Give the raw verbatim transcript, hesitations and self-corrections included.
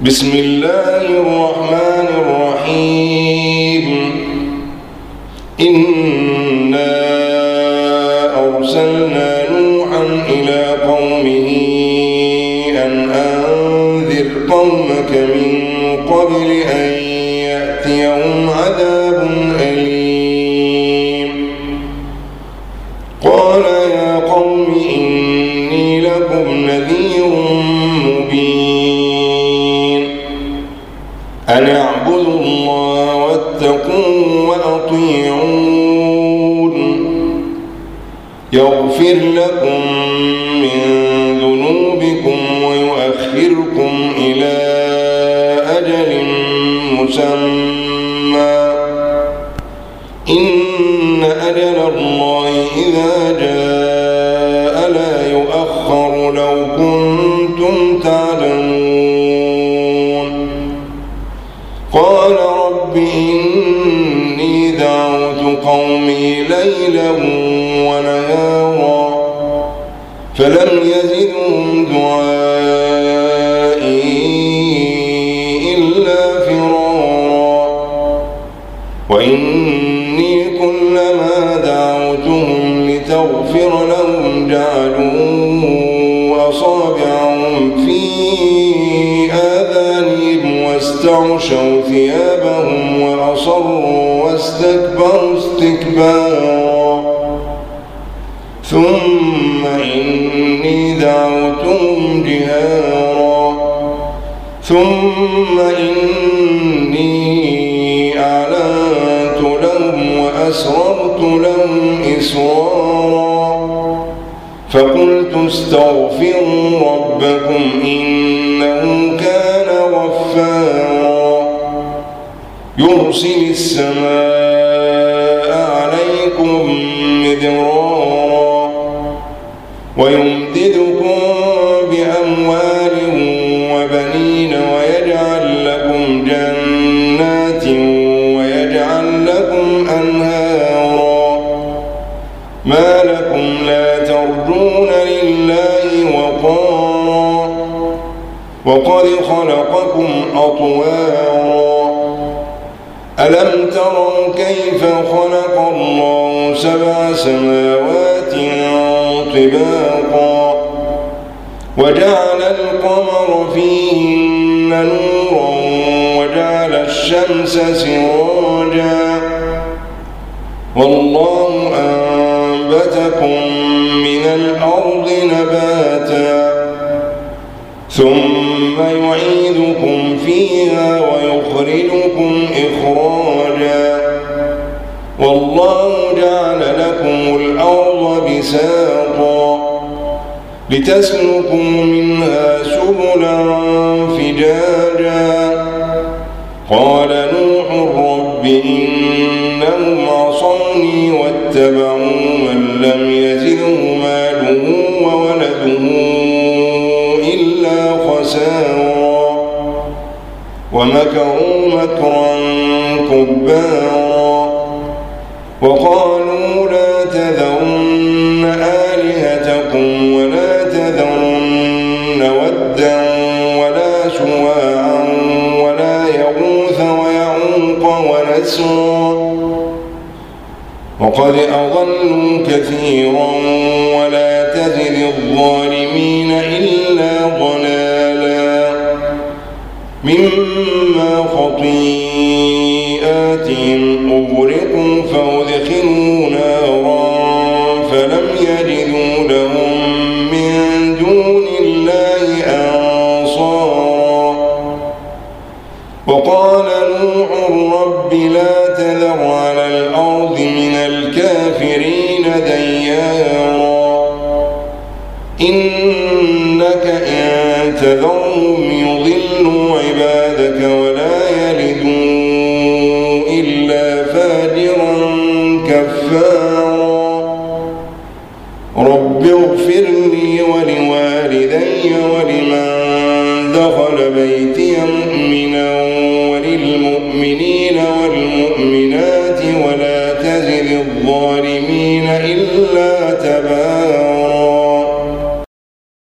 بسم الله الرحمن الرحيم. إنا أرسلنا نوحا إلى قومه أن أنذر قومك من قبل أن يأتيهم عذاب أليم. قال يا قوم إني لكم نذير مبين أن اعبدوا الله واتقوه وأطيعون يغفر لكم من ذنوبكم ويؤخركم إلى أجل مسمى إن أجل الله إذا جاء لا يؤخر لو كنتم تعلمون. قال رب إني دعوت قومي ليلا ونهارا فلم يزدهم دعائي إلا فرارا وإني كلما دعوتهم لتغفر لهم جعلوا أصابعهم في آذانهم واستغشوا ثيابهم وأصروا واستكبروا استكبارا ثم إني دعوتهم جهارا ثم إني أعلنت لهم وأسررت لهم إسرارا فقلت استغفروا ربكم إنه كان غفارا يرسل السماء عليكم مدرارا ويمددكم بأموال وبنين ويجعل لكم جنات ويجعل لكم أنهارا ما لكم لا ترجون لله وقارا وقد خلقكم أطوارا ألم تروا كيف خلق الله سبع سماوات طباقا وجعل القمر فيهن نورا وجعل الشمس سراجا والله أنبتكم من الأرض نباتا ثم يعيدكم فيها ويخرجكم إخراجا والله جعل لكم الأرض بساطا لتسلكوا منها سبلا فجاجا قال نوح رب إنهم عصوني واتبعوا من لم يزده ماله وولده إلا خسارا ومكروا مكرا كبارا وقالوا لا تذرن آلهتكم ولا تذرن ودا ولا سواعا ولا يغوث ويعوق ونسرا وقد أضلوا كثيرا ولا تزد الظالمين إلا ضلالا مما خطيئاتهم أغرقوا فأدخلوا نارا فلم يجدوا لهم من دون الله أنصارا وقال نوح رب لا تذر على الأرض من الكافرين ديارا إنك إن تذرهم يضلوا عبادك ولا يلدوا إلا فاجرا كفارا رب اغفر لي ولوالدي ولمن دخل بيتي مؤمنا وللمؤمنين